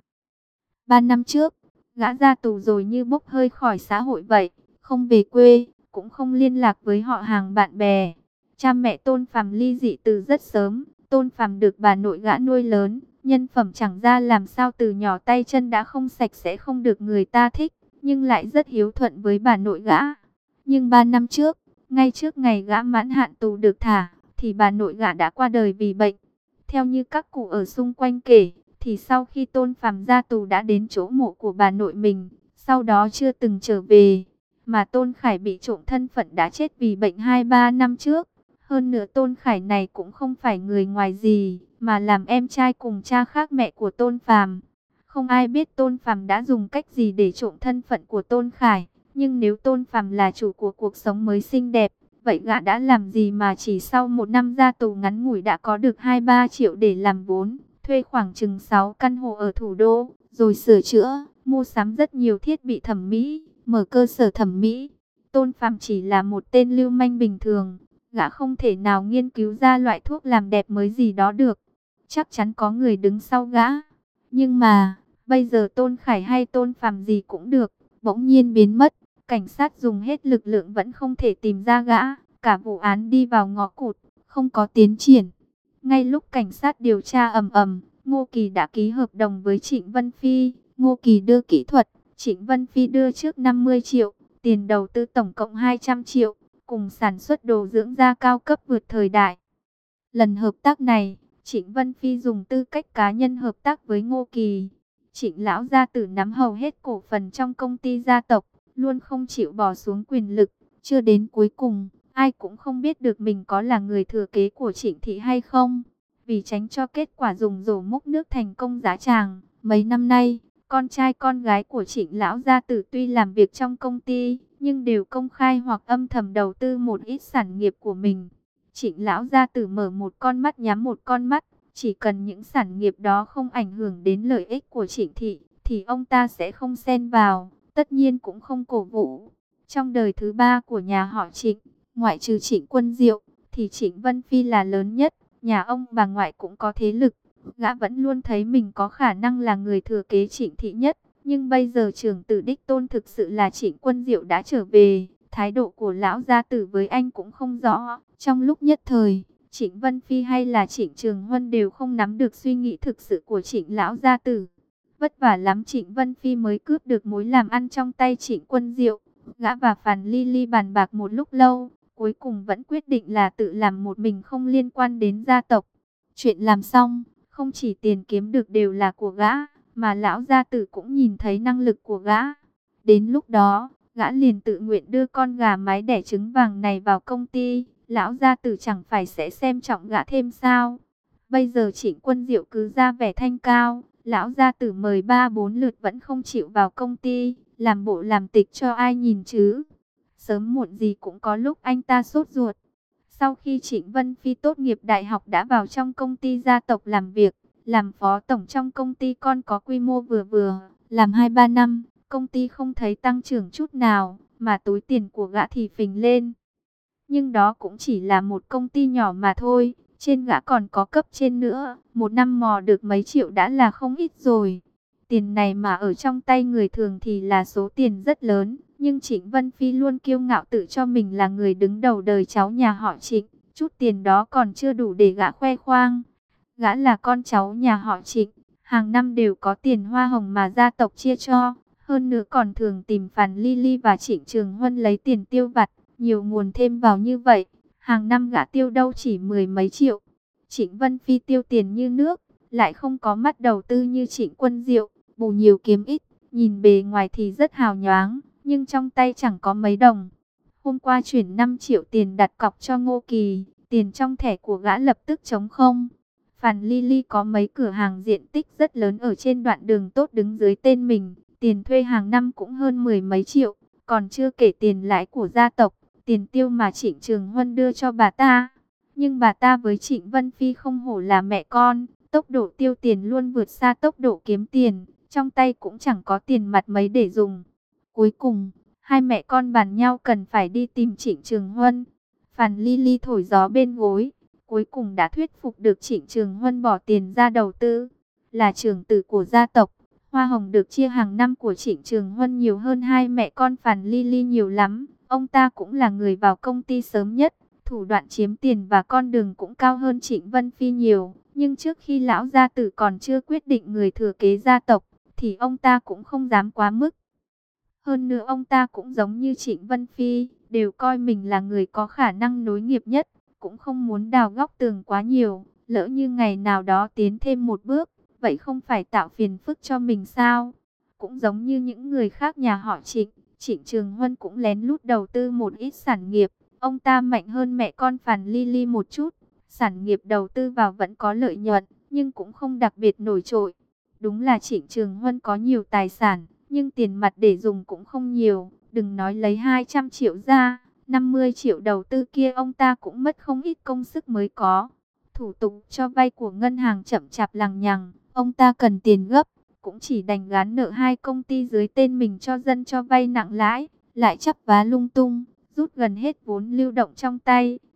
Ba năm trước, gã ra tù rồi như bốc hơi khỏi xã hội vậy, không về quê, cũng không liên lạc với họ hàng bạn bè. Cha mẹ Tôn Phàm ly dị từ rất sớm, Tôn Phàm được bà nội gã nuôi lớn, nhân phẩm chẳng ra làm sao, từ nhỏ tay chân đã không sạch sẽ, không được người ta thích, nhưng lại rất hiếu thuận với bà nội gã. Nhưng ba năm trước, ngay trước ngày gã mãn hạn tù được thả, thì bà nội gã đã qua đời vì bệnh. Theo như các cụ ở xung quanh kể, thì sau khi Tôn Phàm ra tù đã đến chỗ mộ của bà nội mình, sau đó chưa từng trở về. Mà Tôn Khải bị trộm thân phận đã chết vì bệnh hai ba năm trước. Hơn nữa Tôn Khải này cũng không phải người ngoài gì, mà làm em trai cùng cha khác mẹ của Tôn Phàm. Không ai biết Tôn Phàm đã dùng cách gì để trộm thân phận của Tôn Khải. Nhưng nếu Tôn Phàm là chủ của cuộc sống mới xinh đẹp, vậy gã đã làm gì mà chỉ sau một năm ra tù ngắn ngủi đã có được hai ba triệu để làm vốn, thuê khoảng chừng sáu căn hộ ở thủ đô, rồi sửa chữa, mua sắm rất nhiều thiết bị thẩm mỹ, mở cơ sở thẩm mỹ. Tôn Phàm chỉ là một tên lưu manh bình thường, Gã không thể nào nghiên cứu ra loại thuốc làm đẹp mới gì đó được. Chắc chắn có người đứng sau gã. Nhưng mà, bây giờ Tôn Khải hay Tôn Phàm gì cũng được, bỗng nhiên biến mất. Cảnh sát dùng hết lực lượng vẫn không thể tìm ra gã. Cả vụ án đi vào ngõ cụt, không có tiến triển. Ngay lúc cảnh sát điều tra ầm ầm, Ngô Kỳ đã ký hợp đồng với Trịnh Vân Phi. Ngô Kỳ đưa kỹ thuật, Trịnh Vân Phi đưa trước năm mươi triệu, tiền đầu tư tổng cộng hai trăm triệu, cùng sản xuất đồ dưỡng da cao cấp vượt thời đại. Lần hợp tác này, Trịnh Vân Phi dùng tư cách cá nhân hợp tác với Ngô Kỳ. Trịnh lão gia tử nắm hầu hết cổ phần trong công ty gia tộc, luôn không chịu bỏ xuống quyền lực, chưa đến cuối cùng, ai cũng không biết được mình có là người thừa kế của Trịnh thị hay không. Vì tránh cho kết quả dùng rổ múc nước thành công giá tràng, mấy năm nay, con trai con gái của Trịnh lão gia tử tuy làm việc trong công ty, nhưng đều công khai hoặc âm thầm đầu tư một ít sản nghiệp của mình. Trịnh lão gia tử mở một con mắt nhắm một con mắt, chỉ cần những sản nghiệp đó không ảnh hưởng đến lợi ích của Trịnh thị, thì ông ta sẽ không xen vào, tất nhiên cũng không cổ vũ. Trong đời thứ ba của nhà họ Trịnh, ngoại trừ Trịnh Quân Diệu, thì Trịnh Vân Phi là lớn nhất, nhà ông bà ngoại cũng có thế lực. Gã vẫn luôn thấy mình có khả năng là người thừa kế Trịnh thị nhất, nhưng bây giờ trưởng tử đích tôn thực sự là Trịnh Quân Diệu đã trở về, thái độ của lão gia tử với anh cũng không rõ. Trong lúc nhất thời, Trịnh Vân Phi hay là Trịnh Trường Huân đều không nắm được suy nghĩ thực sự của Trịnh lão gia tử. Vất vả lắm Trịnh Vân Phi mới cướp được mối làm ăn trong tay Trịnh Quân Diệu. Gã và Phàn Ly Ly bàn bạc một lúc lâu, cuối cùng vẫn quyết định là tự làm một mình không liên quan đến gia tộc. Chuyện làm xong, không chỉ tiền kiếm được đều là của gã, mà lão gia tử cũng nhìn thấy năng lực của gã. Đến lúc đó, gã liền tự nguyện đưa con gà mái đẻ trứng vàng này vào công ty. Lão gia tử chẳng phải sẽ xem trọng gã thêm sao? Bây giờ Trịnh Quân Diệu cứ ra vẻ thanh cao, lão gia tử mời ba bốn lượt vẫn không chịu vào công ty, làm bộ làm tịch cho ai nhìn chứ? Sớm muộn gì cũng có lúc anh ta sốt ruột. Sau khi Trịnh Vân Phi tốt nghiệp đại học đã vào trong công ty gia tộc làm việc, làm phó tổng trong công ty con có quy mô vừa vừa, làm hai ba năm, công ty không thấy tăng trưởng chút nào, mà túi tiền của gã thì phình lên. Nhưng đó cũng chỉ là một công ty nhỏ mà thôi, trên gã còn có cấp trên nữa, một năm mò được mấy triệu đã là không ít rồi. Tiền này mà ở trong tay người thường thì là số tiền rất lớn, nhưng Trịnh Vân Phi luôn kiêu ngạo tự cho mình là người đứng đầu đời cháu nhà họ Trịnh, chút tiền đó còn chưa đủ để gã khoe khoang. Gã là con cháu nhà họ Trịnh, hàng năm đều có tiền hoa hồng mà gia tộc chia cho, hơn nữa còn thường tìm Phàn Ly Ly và Trịnh Trường Huân lấy tiền tiêu vặt. Nhiều nguồn thêm vào như vậy, hàng năm gã tiêu đâu chỉ mười mấy triệu. Trịnh Vân Phi tiêu tiền như nước, lại không có mắt đầu tư như Trịnh Quân Diệu, bù nhiều kiếm ít, nhìn bề ngoài thì rất hào nhoáng, nhưng trong tay chẳng có mấy đồng. Hôm qua chuyển năm triệu tiền đặt cọc cho Ngô Kỳ, tiền trong thẻ của gã lập tức trống không. Phàn Ly Ly có mấy cửa hàng diện tích rất lớn ở trên đoạn đường tốt đứng dưới tên mình, tiền thuê hàng năm cũng hơn mười mấy triệu, còn chưa kể tiền lãi của gia tộc. Tiền tiêu mà Trịnh Trường Huân đưa cho bà ta. Nhưng bà ta với Trịnh Vân Phi không hổ là mẹ con, tốc độ tiêu tiền luôn vượt xa tốc độ kiếm tiền, trong tay cũng chẳng có tiền mặt mấy để dùng. Cuối cùng, hai mẹ con bàn nhau cần phải đi tìm Trịnh Trường Huân. Phàn Ly Ly thổi gió bên gối, cuối cùng đã thuyết phục được Trịnh Trường Huân bỏ tiền ra đầu tư. Là trưởng tử của gia tộc, hoa hồng được chia hàng năm của Trịnh Trường Huân nhiều hơn hai mẹ con Phàn Ly Ly nhiều lắm. Ông ta cũng là người vào công ty sớm nhất, thủ đoạn chiếm tiền và con đường cũng cao hơn Trịnh Vân Phi nhiều. Nhưng trước khi lão gia tử còn chưa quyết định người thừa kế gia tộc, thì ông ta cũng không dám quá mức. Hơn nữa ông ta cũng giống như Trịnh Vân Phi, đều coi mình là người có khả năng nối nghiệp nhất, cũng không muốn đào góc tường quá nhiều. Lỡ như ngày nào đó tiến thêm một bước, vậy không phải tạo phiền phức cho mình sao? Cũng giống như những người khác nhà họ Trịnh. Trịnh Trường Huân cũng lén lút đầu tư một ít sản nghiệp, ông ta mạnh hơn mẹ con Phàn Ly Ly một chút, sản nghiệp đầu tư vào vẫn có lợi nhuận, nhưng cũng không đặc biệt nổi trội. Đúng là Trịnh Trường Huân có nhiều tài sản, nhưng tiền mặt để dùng cũng không nhiều, đừng nói lấy hai trăm triệu ra, năm mươi triệu đầu tư kia ông ta cũng mất không ít công sức mới có. Thủ tục cho vay của ngân hàng chậm chạp lằng nhằng, ông ta cần tiền gấp. Cũng chỉ đành gán nợ hai công ty dưới tên mình cho dân cho vay nặng lãi, lại chắp vá lung tung, rút gần hết vốn lưu động trong tay.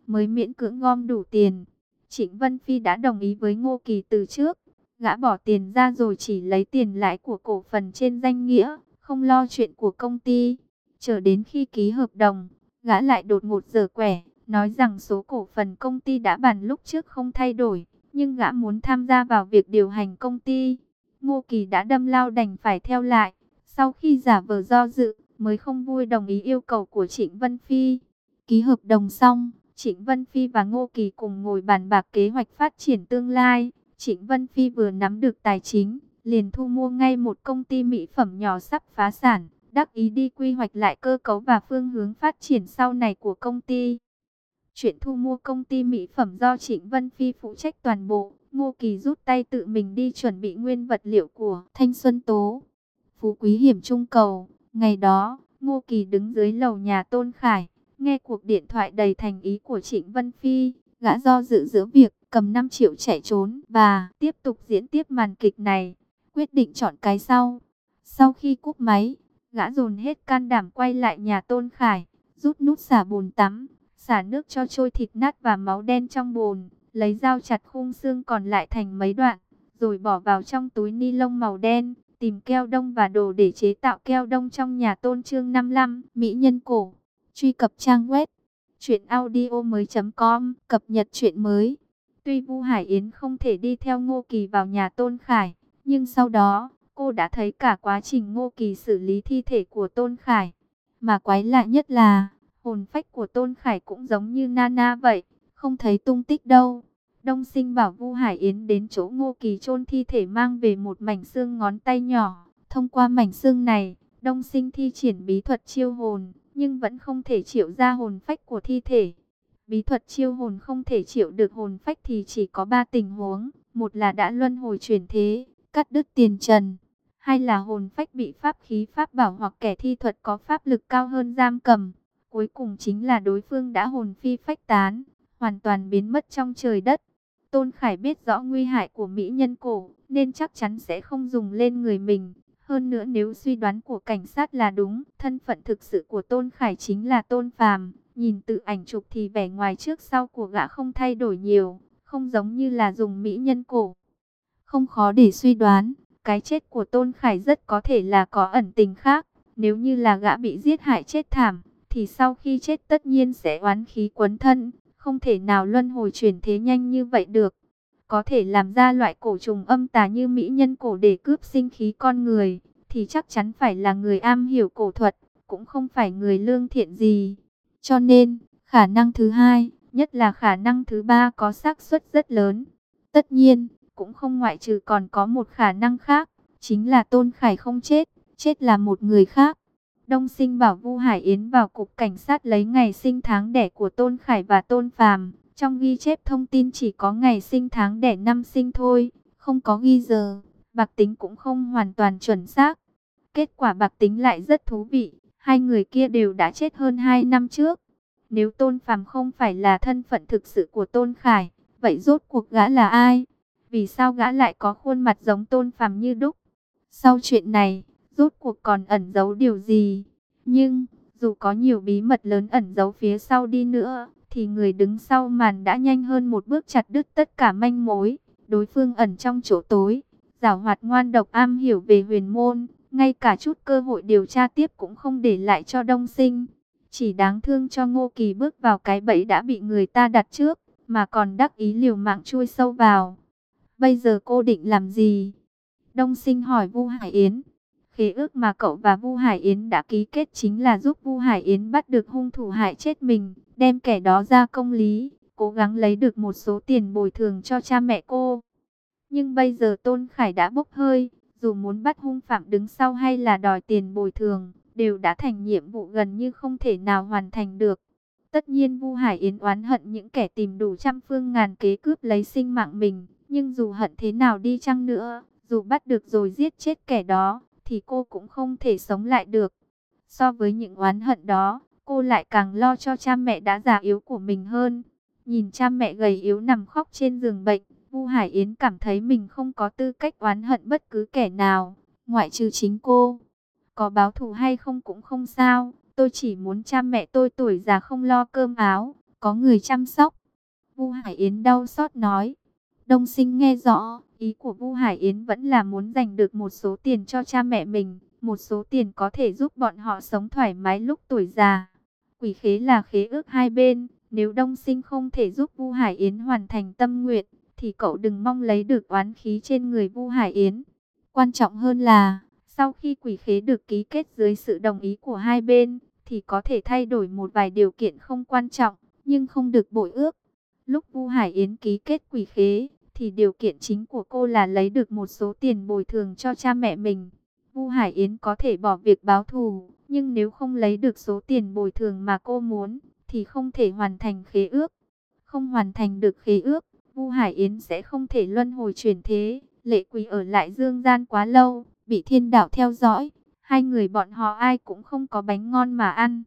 mới miễn cưỡng gom đủ tiền. Trịnh Vân Phi đã đồng ý với Ngô Kỳ từ trước. Gã bỏ tiền ra rồi chỉ lấy tiền lãi của cổ phần trên danh nghĩa, không lo chuyện của công ty. Chờ đến khi ký hợp đồng, gã lại đột ngột giở quẻ, nói rằng số cổ phần công ty đã bàn lúc trước không thay đổi, nhưng gã muốn tham gia vào việc điều hành công ty. Ngô Kỳ đã đâm lao đành phải theo lại, sau khi giả vờ do dự, mới không vui đồng ý yêu cầu của Trịnh Vân Phi. Ký hợp đồng xong, Trịnh Vân Phi và Ngô Kỳ cùng ngồi bàn bạc kế hoạch phát triển tương lai. Trịnh Vân Phi vừa nắm được tài chính, liền thu mua ngay một công ty mỹ phẩm nhỏ sắp phá sản, đắc ý đi quy hoạch lại cơ cấu và phương hướng phát triển sau này của công ty. Chuyện thu mua công ty mỹ phẩm do Trịnh Vân Phi phụ trách toàn bộ, Ngô Kỳ rút tay tự mình đi chuẩn bị nguyên vật liệu của Thanh Xuân Tố. Phú Quý hiểm trung cầu, ngày đó, Ngô Kỳ đứng dưới lầu nhà Tôn Khải, nghe cuộc điện thoại đầy thành ý của Trịnh Vân Phi, gã do dự giữa việc cầm năm triệu chạy trốn và tiếp tục diễn tiếp màn kịch này, quyết định chọn cái sau. Sau khi cúp máy, gã dồn hết can đảm quay lại nhà Tôn Khải, rút nút xả bồn tắm, xả nước cho trôi thịt nát và máu đen trong bồn, lấy dao chặt khung xương còn lại thành mấy đoạn, rồi bỏ vào trong túi ni lông màu đen, tìm keo đông và đồ để chế tạo keo đông trong nhà Tôn. Chương năm mươi lăm, Mỹ nhân cổ. Truy cập trang web truyện audio mới chấm com, cập nhật truyện mới. Tuy Vu Hải Yến không thể đi theo Ngô Kỳ vào nhà Tôn Khải, nhưng sau đó, cô đã thấy cả quá trình Ngô Kỳ xử lý thi thể của Tôn Khải. Mà quái lạ nhất là, hồn phách của Tôn Khải cũng giống như Nana vậy, không thấy tung tích đâu. Đông Sinh bảo Vu Hải Yến đến chỗ Ngô Kỳ chôn thi thể mang về một mảnh xương ngón tay nhỏ. Thông qua mảnh xương này, Đông Sinh thi triển bí thuật chiêu hồn, nhưng vẫn không thể triệu ra hồn phách của thi thể. Bí thuật chiêu hồn không thể triệu được hồn phách thì chỉ có ba tình huống. Một là đã luân hồi chuyển thế, cắt đứt tiền trần. Hai là hồn phách bị pháp khí pháp bảo hoặc kẻ thi thuật có pháp lực cao hơn giam cầm. Cuối cùng chính là đối phương đã hồn phi phách tán, hoàn toàn biến mất trong trời đất. Tôn Khải biết rõ nguy hại của mỹ nhân cổ, nên chắc chắn sẽ không dùng lên người mình. Hơn nữa nếu suy đoán của cảnh sát là đúng, thân phận thực sự của Tôn Khải chính là Tôn Phàm. Nhìn từ ảnh chụp thì vẻ ngoài trước sau của gã không thay đổi nhiều, không giống như là dùng mỹ nhân cổ. Không khó để suy đoán, cái chết của Tôn Khải rất có thể là có ẩn tình khác. Nếu như là gã bị giết hại chết thảm, thì sau khi chết tất nhiên sẽ oán khí quấn thân, không thể nào luân hồi chuyển thế nhanh như vậy được. Có thể làm ra loại cổ trùng âm tà như mỹ nhân cổ để cướp sinh khí con người, thì chắc chắn phải là người am hiểu cổ thuật, cũng không phải người lương thiện gì. Cho nên, khả năng thứ hai, nhất là khả năng thứ ba có xác suất rất lớn. Tất nhiên, cũng không ngoại trừ còn có một khả năng khác, chính là Tôn Khải không chết, chết là một người khác. Đông Sinh bảo Vu Hải Yến vào cục cảnh sát lấy ngày sinh tháng đẻ của Tôn Khải và Tôn Phàm. Trong ghi chép thông tin chỉ có ngày sinh tháng đẻ năm sinh thôi, không có ghi giờ. Bạc tính cũng không hoàn toàn chuẩn xác. Kết quả bạc tính lại rất thú vị. Hai người kia đều đã chết hơn hai năm trước. Nếu Tôn Phàm không phải là thân phận thực sự của Tôn Khải, vậy rốt cuộc gã là ai? Vì sao gã lại có khuôn mặt giống Tôn Phàm như đúc? Sau chuyện này, rốt cuộc còn ẩn giấu điều gì? Nhưng, dù có nhiều bí mật lớn ẩn giấu phía sau đi nữa, thì người đứng sau màn đã nhanh hơn một bước chặt đứt tất cả manh mối. Đối phương ẩn trong chỗ tối, giảo hoạt ngoan độc am hiểu về huyền môn, ngay cả chút cơ hội điều tra tiếp cũng không để lại cho Đông Sinh. Chỉ đáng thương cho Ngô Kỳ bước vào cái bẫy đã bị người ta đặt trước, mà còn đắc ý liều mạng chui sâu vào. Bây giờ cô định làm gì? Đông Sinh hỏi Vu Hải Yến. Khế ước mà cậu và Vu Hải Yến đã ký kết chính là giúp Vu Hải Yến bắt được hung thủ hại chết mình, đem kẻ đó ra công lý, cố gắng lấy được một số tiền bồi thường cho cha mẹ cô. Nhưng bây giờ Tôn Khải đã bốc hơi, dù muốn bắt hung phạm đứng sau hay là đòi tiền bồi thường, đều đã thành nhiệm vụ gần như không thể nào hoàn thành được. Tất nhiên Vu Hải Yến oán hận những kẻ tìm đủ trăm phương ngàn kế cướp lấy sinh mạng mình, nhưng dù hận thế nào đi chăng nữa, dù bắt được rồi giết chết kẻ đó, thì cô cũng không thể sống lại được. So với những oán hận đó, cô lại càng lo cho cha mẹ đã già yếu của mình hơn. Nhìn cha mẹ gầy yếu nằm khóc trên giường bệnh, Vu Hải Yến cảm thấy mình không có tư cách oán hận bất cứ kẻ nào, ngoại trừ chính cô. Có báo thù hay không cũng không sao, tôi chỉ muốn cha mẹ tôi tuổi già không lo cơm áo, có người chăm sóc. Vu Hải Yến đau xót nói. Đông Sinh nghe rõ, ý của Vu Hải Yến vẫn là muốn giành được một số tiền cho cha mẹ mình, một số tiền có thể giúp bọn họ sống thoải mái lúc tuổi già. Quỷ khế là khế ước hai bên, nếu Đông Sinh không thể giúp Vu Hải Yến hoàn thành tâm nguyện, thì cậu đừng mong lấy được oán khí trên người Vu Hải Yến. Quan trọng hơn là, sau khi quỷ khế được ký kết dưới sự đồng ý của hai bên, thì có thể thay đổi một vài điều kiện không quan trọng, nhưng không được bội ước. Lúc Vu Hải Yến ký kết quỷ khế, thì điều kiện chính của cô là lấy được một số tiền bồi thường cho cha mẹ mình. Vu Hải Yến có thể bỏ việc báo thù, nhưng nếu không lấy được số tiền bồi thường mà cô muốn, thì không thể hoàn thành khế ước. Không hoàn thành được khế ước, Vu Hải Yến sẽ không thể luân hồi chuyển thế. Lệ Quỳ ở lại dương gian quá lâu, bị thiên đạo theo dõi. Hai người bọn họ ai cũng không có bánh ngon mà ăn.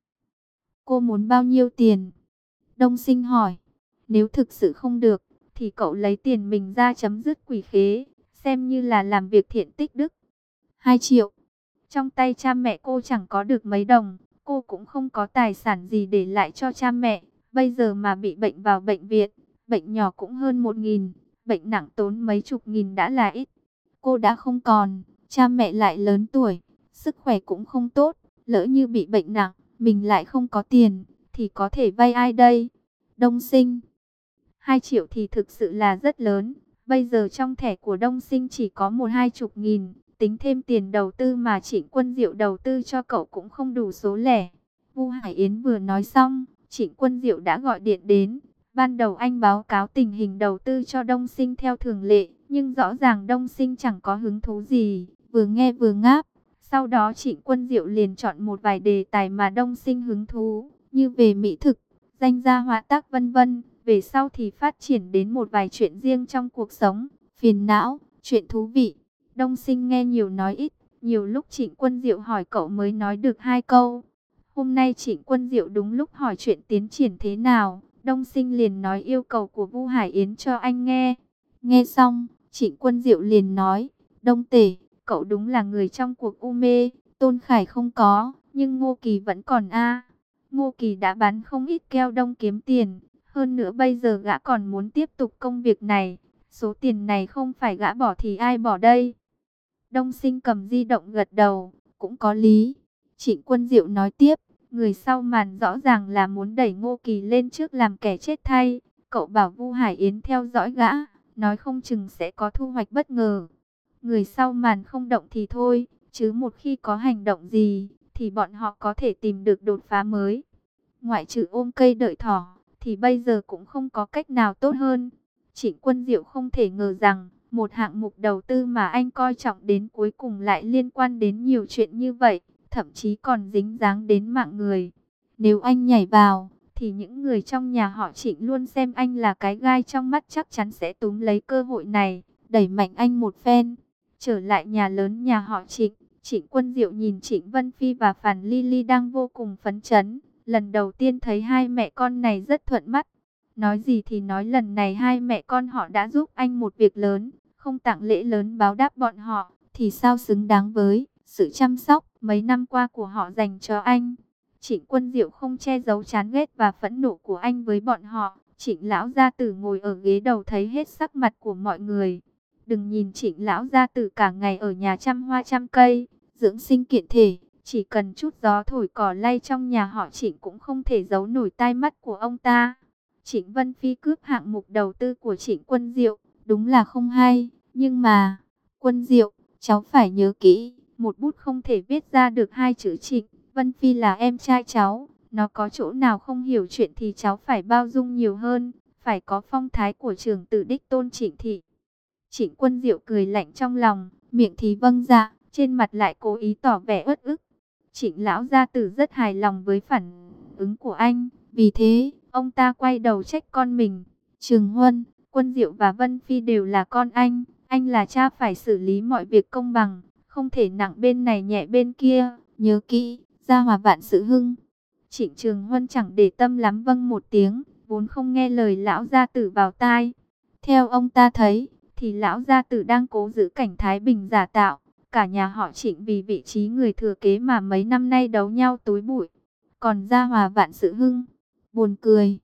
Cô muốn bao nhiêu tiền? Đông Sinh hỏi. Nếu thực sự không được, thì cậu lấy tiền mình ra chấm dứt quỷ khế, xem như là làm việc thiện tích đức. Hai triệu. Trong tay cha mẹ cô chẳng có được mấy đồng, cô cũng không có tài sản gì để lại cho cha mẹ. Bây giờ mà bị bệnh vào bệnh viện, bệnh nhỏ cũng hơn một nghìn, bệnh nặng tốn mấy chục nghìn đã là ít. Cô đã không còn, cha mẹ lại lớn tuổi, sức khỏe cũng không tốt, lỡ như bị bệnh nặng, mình lại không có tiền, thì có thể vay ai đây? Đông Sinh. Hai triệu thì thực sự là rất lớn, bây giờ trong thẻ của Đông Sinh chỉ có một hai chục nghìn, tính thêm tiền đầu tư mà Trịnh Quân Diệu đầu tư cho cậu cũng không đủ số lẻ. Vu Hải Yến vừa nói xong, Trịnh Quân Diệu đã gọi điện đến. Ban đầu anh báo cáo tình hình đầu tư cho Đông Sinh theo thường lệ, nhưng rõ ràng Đông Sinh chẳng có hứng thú gì, vừa nghe vừa ngáp. Sau đó Trịnh Quân Diệu liền chọn một vài đề tài mà Đông Sinh hứng thú, như về mỹ thực, danh gia họa tác vân vân. Về sau thì phát triển đến một vài chuyện riêng trong cuộc sống, phiền não, chuyện thú vị. Đông Sinh nghe nhiều nói ít, nhiều lúc Trịnh Quân Diệu hỏi cậu mới nói được hai câu. Hôm nay Trịnh Quân Diệu đúng lúc hỏi chuyện tiến triển thế nào, Đông Sinh liền nói yêu cầu của Vu Hải Yến cho anh nghe. Nghe xong, Trịnh Quân Diệu liền nói, Đông Tể, cậu đúng là người trong cuộc u mê, Tôn Khải không có, nhưng Ngô Kỳ vẫn còn a. Ngô Kỳ đã bán không ít keo đông kiếm tiền, hơn nữa bây giờ gã còn muốn tiếp tục công việc này, số tiền này không phải gã bỏ thì ai bỏ đây? Đông Sinh cầm di động gật đầu, cũng có lý. Trịnh Quân Diệu nói tiếp, người sau màn rõ ràng là muốn đẩy Ngô Kỳ lên trước làm kẻ chết thay. Cậu bảo Vu Hải Yến theo dõi gã, nói không chừng sẽ có thu hoạch bất ngờ. Người sau màn không động thì thôi, chứ một khi có hành động gì, thì bọn họ có thể tìm được đột phá mới. Ngoại trừ ôm cây đợi thỏ, thì bây giờ cũng không có cách nào tốt hơn. Trịnh Quân Diệu không thể ngờ rằng, một hạng mục đầu tư mà anh coi trọng đến cuối cùng lại liên quan đến nhiều chuyện như vậy, thậm chí còn dính dáng đến mạng người. Nếu anh nhảy vào, thì những người trong nhà họ Trịnh luôn xem anh là cái gai trong mắt, chắc chắn sẽ túm lấy cơ hội này, đẩy mạnh anh một phen. Trở lại nhà lớn nhà họ Trịnh, Trịnh Quân Diệu nhìn Trịnh Vân Phi và Phàn Ly Ly đang vô cùng phấn chấn. Lần đầu tiên thấy hai mẹ con này rất thuận mắt. Nói gì thì nói, lần này hai mẹ con họ đã giúp anh một việc lớn, không tặng lễ lớn báo đáp bọn họ, thì sao xứng đáng với sự chăm sóc mấy năm qua của họ dành cho anh. Trịnh Quân Diệu không che giấu chán ghét và phẫn nộ của anh với bọn họ. Trịnh lão gia tử ngồi ở ghế đầu thấy hết sắc mặt của mọi người. Đừng nhìn Trịnh lão gia tử cả ngày ở nhà chăm hoa chăm cây, dưỡng sinh kiện thể, chỉ cần chút gió thổi cỏ lay trong nhà họ Trịnh cũng không thể giấu nổi tai mắt của ông ta. Trịnh Vân Phi cướp hạng mục đầu tư của Trịnh Quân Diệu, đúng là không hay, nhưng mà, Quân Diệu, cháu phải nhớ kỹ, một bút không thể viết ra được hai chữ Trịnh. Vân Phi là em trai cháu, nó có chỗ nào không hiểu chuyện thì cháu phải bao dung nhiều hơn, phải có phong thái của trưởng tử đích tôn Trịnh thị. Trịnh Quân Diệu cười lạnh trong lòng, miệng thì vâng dạ, trên mặt lại cố ý tỏ vẻ uất ức. Trịnh lão gia tử rất hài lòng với phản ứng của anh, vì thế, ông ta quay đầu trách con mình. Trường Huân, Quân Diệu và Vân Phi đều là con anh, anh là cha phải xử lý mọi việc công bằng, không thể nặng bên này nhẹ bên kia, nhớ kỹ, gia hòa vạn sự hưng. Trịnh Trường Huân chẳng để tâm lắm vâng một tiếng, vốn không nghe lời lão gia tử vào tai. Theo ông ta thấy, thì lão gia tử đang cố giữ cảnh thái bình giả tạo. Cả nhà họ Trịnh vì vị trí người thừa kế mà mấy năm nay đấu nhau túi bụi. Còn gia hòa vạn sự hưng, buồn cười.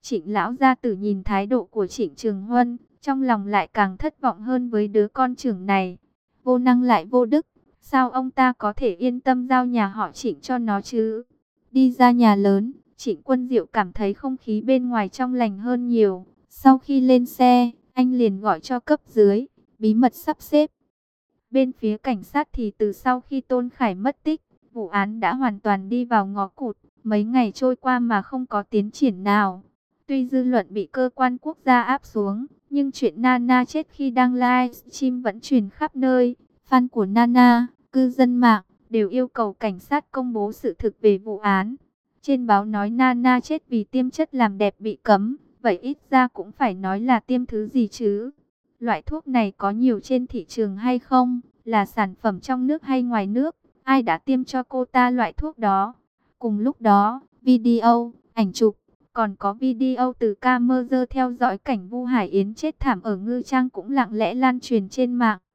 Trịnh lão gia tử nhìn thái độ của Trịnh Trường Huân, trong lòng lại càng thất vọng hơn với đứa con trưởng này. Vô năng lại vô đức, sao ông ta có thể yên tâm giao nhà họ Trịnh cho nó chứ? Đi ra nhà lớn, Trịnh Quân Diệu cảm thấy không khí bên ngoài trong lành hơn nhiều. Sau khi lên xe, anh liền gọi cho cấp dưới, bí mật sắp xếp. Bên phía cảnh sát thì từ sau khi Tôn Khải mất tích, vụ án đã hoàn toàn đi vào ngõ cụt. Mấy ngày trôi qua mà không có tiến triển nào. Tuy dư luận bị cơ quan quốc gia áp xuống, nhưng chuyện Nana chết khi đang livestream vẫn truyền khắp nơi. Fan của Nana, cư dân mạng, đều yêu cầu cảnh sát công bố sự thực về vụ án. Trên báo nói Nana chết vì tiêm chất làm đẹp bị cấm, vậy ít ra cũng phải nói là tiêm thứ gì chứ? Loại thuốc này có nhiều trên thị trường hay không? Là sản phẩm trong nước hay ngoài nước? Ai đã tiêm cho cô ta loại thuốc đó? Cùng lúc đó, video, ảnh chụp, còn có video từ camera theo dõi cảnh Vu Hải Yến chết thảm ở Ngư Trang cũng lặng lẽ lan truyền trên mạng.